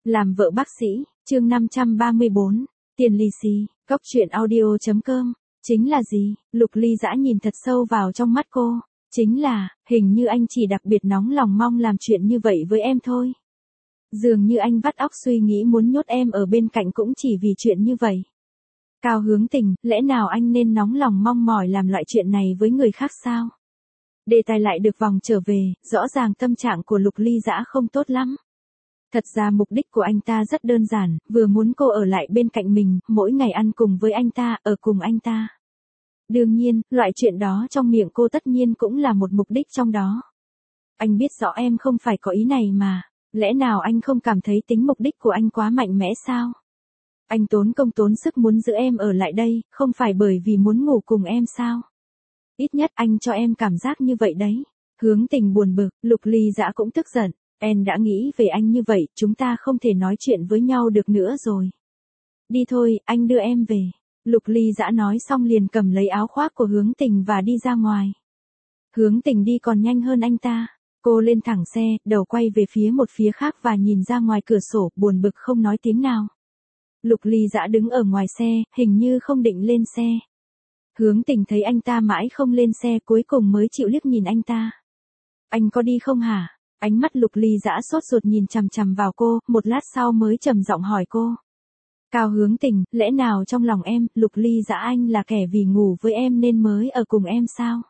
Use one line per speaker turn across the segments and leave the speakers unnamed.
Làm vợ bác sĩ, chương 534, tiền lì xì, Cóc truyện audio.com, chính là gì? Lục Ly Dã nhìn thật sâu vào trong mắt cô, chính là, hình như anh chỉ đặc biệt nóng lòng mong làm chuyện như vậy với em thôi. Dường như anh vắt óc suy nghĩ muốn nhốt em ở bên cạnh cũng chỉ vì chuyện như vậy. Cao Hướng Tình, lẽ nào anh nên nóng lòng mong mỏi làm loại chuyện này với người khác sao? Đề tài lại được vòng trở về, rõ ràng tâm trạng của Lục Ly Dã không tốt lắm. Thật ra mục đích của anh ta rất đơn giản, vừa muốn cô ở lại bên cạnh mình, mỗi ngày ăn cùng với anh ta, ở cùng anh ta. Đương nhiên, loại chuyện đó trong miệng cô tất nhiên cũng là một mục đích trong đó. Anh biết rõ em không phải có ý này mà, lẽ nào anh không cảm thấy tính mục đích của anh quá mạnh mẽ sao? Anh tốn công tốn sức muốn giữ em ở lại đây, không phải bởi vì muốn ngủ cùng em sao? Ít nhất anh cho em cảm giác như vậy đấy. Hướng Tình buồn bực, Lục Ly Dã cũng tức giận. Em đã nghĩ về anh như vậy, chúng ta không thể nói chuyện với nhau được nữa rồi. Đi thôi, anh đưa em về. Lục Ly Dã nói xong liền cầm lấy áo khoác của Hướng Tình và đi ra ngoài. Hướng Tình đi còn nhanh hơn anh ta. Cô lên thẳng xe, đầu quay về phía một phía khác và nhìn ra ngoài cửa sổ, buồn bực không nói tiếng nào. Lục Ly Dã đứng ở ngoài xe, hình như không định lên xe. Hướng Tình thấy anh ta mãi không lên xe, cuối cùng mới chịu liếc nhìn anh ta. Anh có đi không hả? Ánh mắt Lục Ly Dã sốt ruột nhìn chằm chằm vào cô, một lát sau mới trầm giọng hỏi cô. Cao Hướng Tình, lẽ nào trong lòng em, Lục Ly Dã anh là kẻ vì ngủ với em nên mới ở cùng em sao?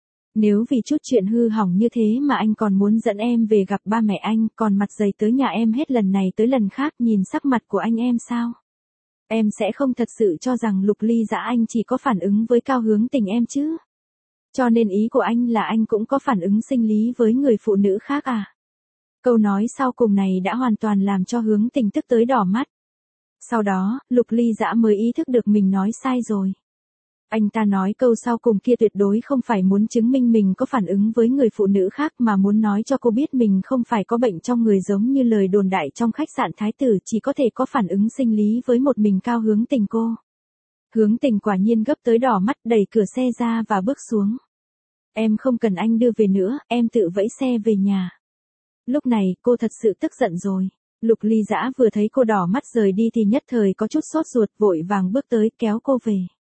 Nếu vì chút chuyện hư hỏng như thế mà anh còn muốn dẫn em về gặp ba mẹ anh, còn mặt dày tới nhà em hết lần này tới lần khác, nhìn sắc mặt của anh em sao? Em sẽ không thật sự cho rằng Lục Ly Dã anh chỉ có phản ứng với Cao Hướng Tình em chứ? Cho nên ý của anh là anh cũng có phản ứng sinh lý với người phụ nữ khác à? Câu nói sau cùng này đã hoàn toàn làm cho Hướng Tình tức tới đỏ mắt. Sau đó, Lục Ly Dã mới ý thức được mình nói sai rồi. Anh ta nói câu sau cùng kia tuyệt đối không phải muốn chứng minh mình có phản ứng với người phụ nữ khác mà muốn nói cho cô biết mình không phải có bệnh trong người giống như lời đồn đại trong khách sạn Thái Tử, chỉ có thể có phản ứng sinh lý với một mình Cao Hướng Tình cô. Hướng Tình quả nhiên gấp tới đỏ mắt, đẩy cửa xe ra và bước xuống. Em không cần anh đưa về nữa, em tự vẫy xe về nhà. Lúc này, cô thật sự tức giận rồi. Lục Ly Dã vừa thấy cô đỏ mắt rời đi thì nhất thời có chút sốt ruột, vội vàng bước tới kéo cô về.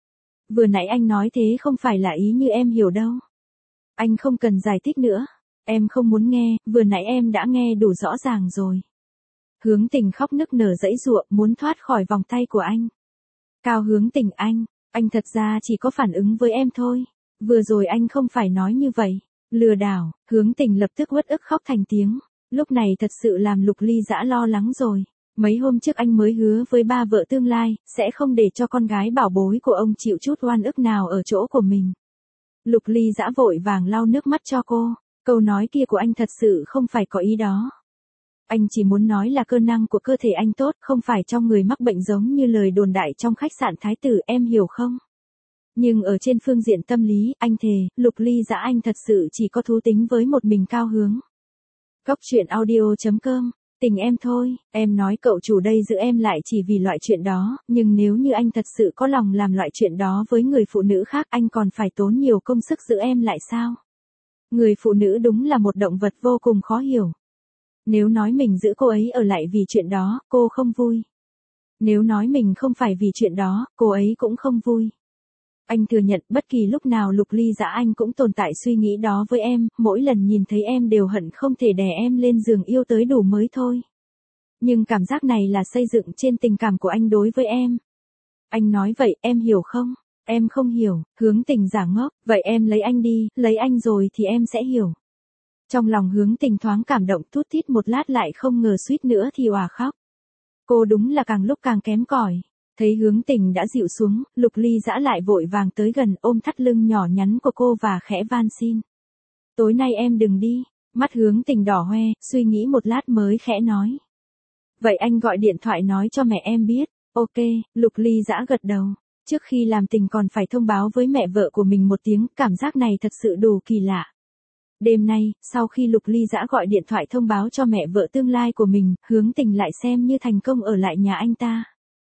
Vừa nãy anh nói thế không phải là ý như em hiểu đâu. Anh không cần giải thích nữa. Em không muốn nghe, vừa nãy em đã nghe đủ rõ ràng rồi. Hướng Tình khóc nức nở giãy giụa muốn thoát khỏi vòng tay của anh. Cao Hướng Tình anh thật ra chỉ có phản ứng với em thôi. Vừa rồi anh không phải nói như vậy. Lừa đảo, Hướng Tình lập tức uất ức khóc thành tiếng. Lúc này thật sự làm Lục Ly Dã lo lắng rồi. Mấy hôm trước anh mới hứa với ba vợ tương lai, sẽ không để cho con gái bảo bối của ông chịu chút oan ức nào ở chỗ của mình. Lục Ly Dã vội vàng lau nước mắt cho cô. Câu nói kia của anh thật sự không phải có ý đó. Anh chỉ muốn nói là cơ năng của cơ thể anh tốt, không phải trong người mắc bệnh giống như lời đồn đại trong khách sạn Thái Tử, em hiểu không? Nhưng ở trên phương diện tâm lý, anh thề, Lục Ly Dã anh thật sự chỉ có thú tính với một mình Cao Hướng. Cóc truyện audio.com, tình em thôi, em nói cậu chủ đây giữ em lại chỉ vì loại chuyện đó, nhưng nếu như anh thật sự có lòng làm loại chuyện đó với người phụ nữ khác, anh còn phải tốn nhiều công sức giữ em lại sao? Người phụ nữ đúng là một động vật vô cùng khó hiểu. Nếu nói mình giữ cô ấy ở lại vì chuyện đó, cô không vui. Nếu nói mình không phải vì chuyện đó, cô ấy cũng không vui. Anh thừa nhận bất kỳ lúc nào Lục Ly Dã anh cũng tồn tại suy nghĩ đó với em, mỗi lần nhìn thấy em đều hận không thể đè em lên giường yêu tới đủ mới thôi. Nhưng cảm giác này là xây dựng trên tình cảm của anh đối với em. Anh nói vậy, em hiểu không? Em không hiểu, Hướng Tình giả ngốc, vậy em lấy anh đi, lấy anh rồi thì em sẽ hiểu. Trong lòng Hướng Tình thoáng cảm động, thút thít một lát lại không ngờ suýt nữa thì òa khóc. Cô đúng là càng lúc càng kém cỏi. Thấy Hướng Tình đã dịu xuống, Lục Ly Dã lại vội vàng tới gần, ôm thắt lưng nhỏ nhắn của cô và khẽ van xin. Tối nay em đừng đi. Mắt Hướng Tình đỏ hoe, suy nghĩ một lát mới khẽ nói. Vậy anh gọi điện thoại nói cho mẹ em biết. Ok, Lục Ly Dã gật đầu. Trước khi làm tình còn phải thông báo với mẹ vợ của mình một tiếng, cảm giác này thật sự đủ kỳ lạ. Đêm nay, sau khi Lục Ly Dã gọi điện thoại thông báo cho mẹ vợ tương lai của mình, Hướng Tình lại xem như thành công ở lại nhà anh ta.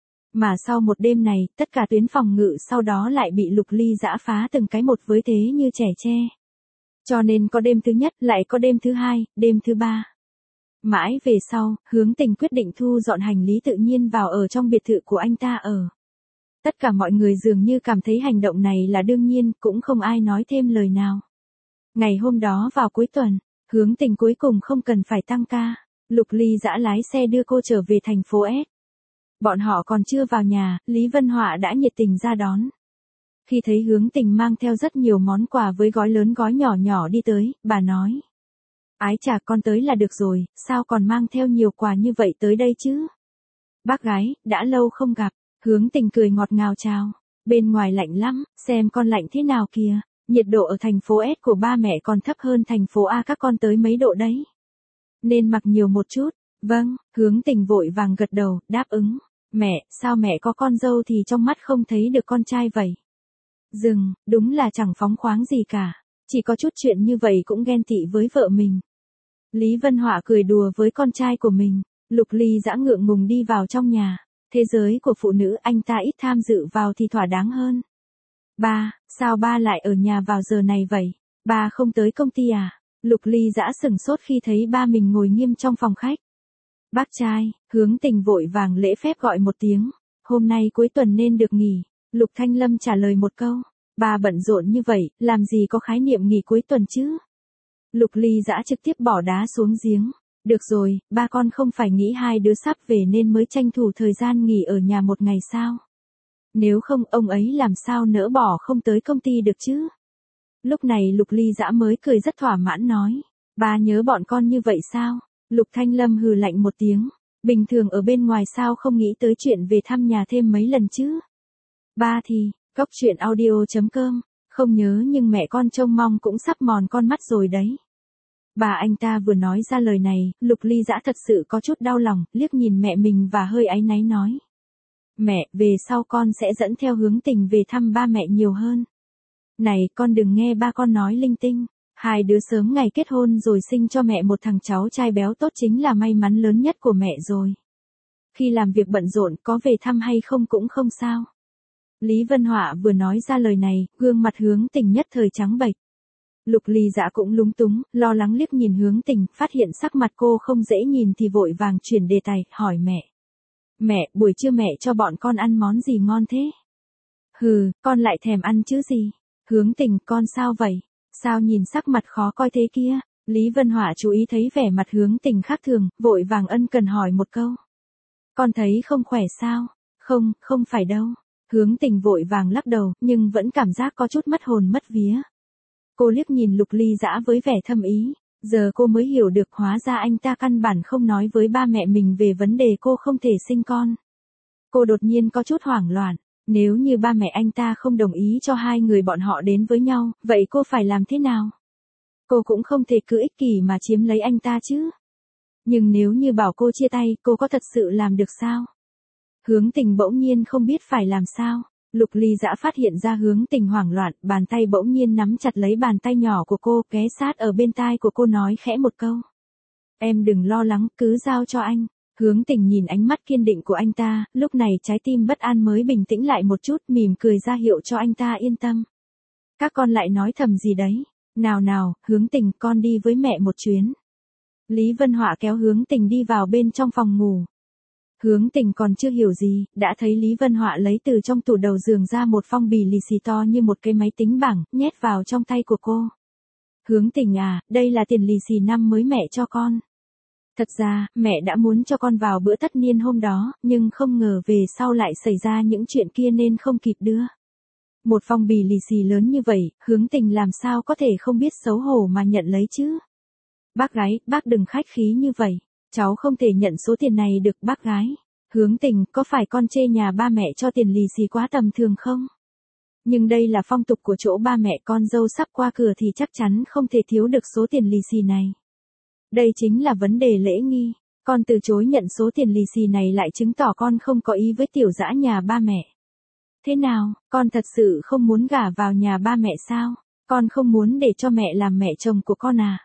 Mà sau một đêm này, tất cả tuyến phòng ngự sau đó lại bị Lục Ly Dã phá từng cái một với thế như trẻ tre. Cho nên có đêm thứ nhất, lại có đêm thứ hai, đêm thứ ba. Mãi về sau, Hướng Tình quyết định thu dọn hành lý tự nhiên vào ở trong biệt thự của anh ta ở. Tất cả mọi người dường như cảm thấy hành động này là đương nhiên, cũng không ai nói thêm lời nào. Ngày hôm đó vào cuối tuần, Hướng Tình cuối cùng không cần phải tăng ca. Lục Ly Dã lái xe đưa cô trở về thành phố S. Bọn họ còn chưa vào nhà, Lý Vân Họa đã nhiệt tình ra đón. Khi thấy Hướng Tình mang theo rất nhiều món quà với gói lớn gói nhỏ nhỏ đi tới, bà nói. Ái chà, con tới là được rồi, sao còn mang theo nhiều quà như vậy tới đây chứ? Bác gái, đã lâu không gặp. Hướng Tình cười ngọt ngào chào. Bên ngoài lạnh lắm, xem con lạnh thế nào kìa. Nhiệt độ ở thành phố S của ba mẹ còn thấp hơn thành phố A các con tới mấy độ đấy. Nên mặc nhiều một chút. Vâng, Hướng Tình vội vàng gật đầu, đáp ứng. Mẹ, sao mẹ có con dâu thì trong mắt không thấy được con trai vậy? Dừng, đúng là chẳng phóng khoáng gì cả. Chỉ có chút chuyện như vậy cũng ghen tị với vợ mình. Lý Vân Họa cười đùa với con trai của mình. Lục Ly Dã ngượng ngùng đi vào trong nhà. Thế giới của phụ nữ anh ta ít tham dự vào thì thỏa đáng hơn. Ba, sao ba lại ở nhà vào giờ này vậy? Ba không tới công ty à? Lục Ly Dã sừng sốt khi thấy ba mình ngồi nghiêm trong phòng khách. Bác trai, Hướng Tình vội vàng lễ phép gọi một tiếng. Hôm nay cuối tuần nên được nghỉ. Lục Thanh Lâm trả lời một câu. Ba bận rộn như vậy, làm gì có khái niệm nghỉ cuối tuần chứ? Lục Ly Dã trực tiếp bỏ đá xuống giếng. Được rồi, ba con không phải nghĩ hai đứa sắp về nên mới tranh thủ thời gian nghỉ ở nhà một ngày sao? Nếu không ông ấy làm sao nỡ bỏ không tới công ty được chứ? Lúc này Lục Ly Dã mới cười rất thỏa mãn nói. Ba nhớ bọn con như vậy sao? Lục Thanh Lâm hừ lạnh một tiếng. Bình thường ở bên ngoài sao không nghĩ tới chuyện về thăm nhà thêm mấy lần chứ? Ba thì, Cóc truyện audio.com, không nhớ nhưng mẹ con trông mong cũng sắp mòn con mắt rồi đấy. Bà anh ta vừa nói ra lời này, Lục Ly Dã thật sự có chút đau lòng, liếc nhìn mẹ mình và hơi áy náy nói. Mẹ, về sau con sẽ dẫn theo Hướng Tình về thăm ba mẹ nhiều hơn. Này, con đừng nghe ba con nói linh tinh. Hai đứa sớm ngày kết hôn rồi sinh cho mẹ một thằng cháu trai béo tốt chính là may mắn lớn nhất của mẹ rồi. Khi làm việc bận rộn có về thăm hay không cũng không sao. Lý Vân Họa vừa nói ra lời này, gương mặt Hướng Tình nhất thời trắng bệch. Lục Ly Dã cũng lúng túng, lo lắng liếc nhìn Hướng Tình, phát hiện sắc mặt cô không dễ nhìn thì vội vàng chuyển đề tài, hỏi mẹ. Mẹ, buổi trưa mẹ cho bọn con ăn món gì ngon thế? Hừ, con lại thèm ăn chứ gì? Hướng Tình, con sao vậy? Sao nhìn sắc mặt khó coi thế kia? Lý Vân Họa chú ý thấy vẻ mặt Hướng Tình khác thường, vội vàng ân cần hỏi một câu. Con thấy không khỏe sao? Không, không phải đâu. Hướng Tình vội vàng lắc đầu, nhưng vẫn cảm giác có chút mất hồn mất vía. Cô liếc nhìn Lục Ly Dã với vẻ thâm ý, giờ cô mới hiểu được hóa ra anh ta căn bản không nói với ba mẹ mình về vấn đề cô không thể sinh con. Cô đột nhiên có chút hoảng loạn, nếu như ba mẹ anh ta không đồng ý cho hai người bọn họ đến với nhau, vậy cô phải làm thế nào? Cô cũng không thể cứ ích kỷ mà chiếm lấy anh ta chứ. Nhưng nếu như bảo cô chia tay, cô có thật sự làm được sao? Hướng Tình bỗng nhiên không biết phải làm sao. Lục Ly Dã phát hiện ra Hướng Tình hoảng loạn, bàn tay bỗng nhiên nắm chặt lấy bàn tay nhỏ của cô, ghé sát ở bên tai của cô nói khẽ một câu. Em đừng lo lắng, cứ giao cho anh. Hướng Tình nhìn ánh mắt kiên định của anh ta, lúc này trái tim bất an mới bình tĩnh lại một chút, mỉm cười ra hiệu cho anh ta yên tâm. Các con lại nói thầm gì đấy? Nào nào, Hướng Tình, con đi với mẹ một chuyến. Lý Vân Họa kéo Hướng Tình đi vào bên trong phòng ngủ. Hướng Tình còn chưa hiểu gì, đã thấy Lý Vân Họa lấy từ trong tủ đầu giường ra một phong bì lì xì to như một cái máy tính bảng, nhét vào trong tay của cô. Hướng Tình à, đây là tiền lì xì năm mới mẹ cho con. Thật ra, mẹ đã muốn cho con vào bữa tất niên hôm đó, nhưng không ngờ về sau lại xảy ra những chuyện kia nên không kịp đưa. Một phong bì lì xì lớn như vậy, Hướng Tình làm sao có thể không biết xấu hổ mà nhận lấy chứ? Bác gái, bác đừng khách khí như vậy. Cháu không thể nhận số tiền này được bác gái. Hướng Tình, có phải con chê nhà ba mẹ cho tiền lì xì quá tầm thường không? Nhưng đây là phong tục của chỗ ba mẹ con dâu sắp qua cửa thì chắc chắn không thể thiếu được số tiền lì xì này. Đây chính là vấn đề lễ nghi. Con từ chối nhận số tiền lì xì này lại chứng tỏ con không có ý với tiểu dã nhà ba mẹ. Thế nào, con thật sự không muốn gả vào nhà ba mẹ sao? Con không muốn để cho mẹ làm mẹ chồng của con à?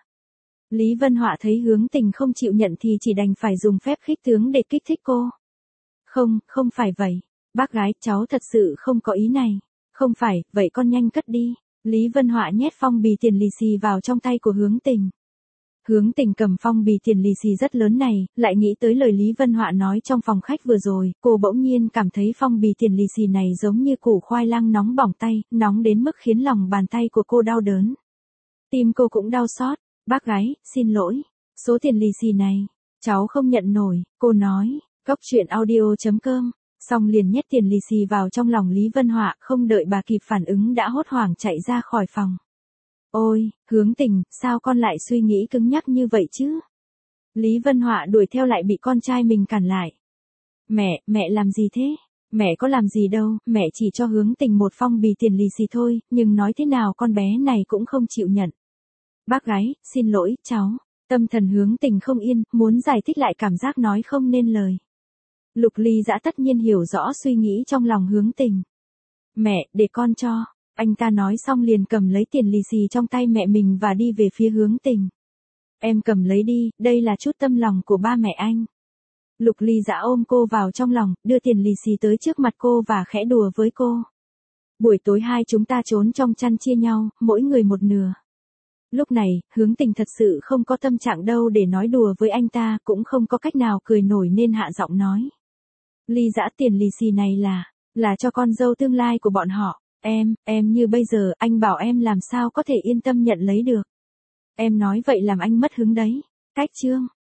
Lý Vân Họa thấy Hướng Tình không chịu nhận thì chỉ đành phải dùng phép khích tướng để kích thích cô. Không, không phải vậy. Bác gái, cháu thật sự không có ý này. Không phải, vậy con nhanh cất đi. Lý Vân Họa nhét phong bì tiền lì xì vào trong tay của Hướng Tình. Hướng Tình cầm phong bì tiền lì xì rất lớn này, lại nghĩ tới lời Lý Vân Họa nói trong phòng khách vừa rồi, cô bỗng nhiên cảm thấy phong bì tiền lì xì này giống như củ khoai lang nóng bỏng tay, nóng đến mức khiến lòng bàn tay của cô đau đớn. Tim cô cũng đau xót. Bác gái, xin lỗi. Số tiền lì xì này, cháu không nhận nổi, cô nói. Cốc truyện audio.com. Xong liền nhét tiền lì xì vào trong lòng Lý Vân Họa, không đợi bà kịp phản ứng đã hốt hoảng chạy ra khỏi phòng. Ôi, Hướng Tình, sao con lại suy nghĩ cứng nhắc như vậy chứ? Lý Vân Họa đuổi theo lại bị con trai mình cản lại. Mẹ làm gì thế? Mẹ có làm gì đâu, mẹ chỉ cho Hướng Tình một phong bì tiền lì xì thôi, nhưng nói thế nào con bé này cũng không chịu nhận. Bác gái, xin lỗi, cháu. Tâm thần Hướng Tình không yên, muốn giải thích lại cảm giác nói không nên lời. Lục Ly Dã tất nhiên hiểu rõ suy nghĩ trong lòng Hướng Tình. Mẹ, để con cho. Anh ta nói xong liền cầm lấy tiền lì xì trong tay mẹ mình và đi về phía Hướng Tình. Em cầm lấy đi, đây là chút tâm lòng của ba mẹ anh. Lục Ly Dã ôm cô vào trong lòng, đưa tiền lì xì tới trước mặt cô và khẽ đùa với cô. Buổi tối hai chúng ta trốn trong chăn chia nhau, mỗi người một nửa. Lúc này, Hướng Tình thật sự không có tâm trạng đâu để nói đùa với anh ta, cũng không có cách nào cười nổi nên hạ giọng nói. Ly Dã, tiền lì xì này là cho con dâu tương lai của bọn họ. Em như bây giờ, anh bảo em làm sao có thể yên tâm nhận lấy được. Em nói vậy làm anh mất hứng đấy. Cách chương.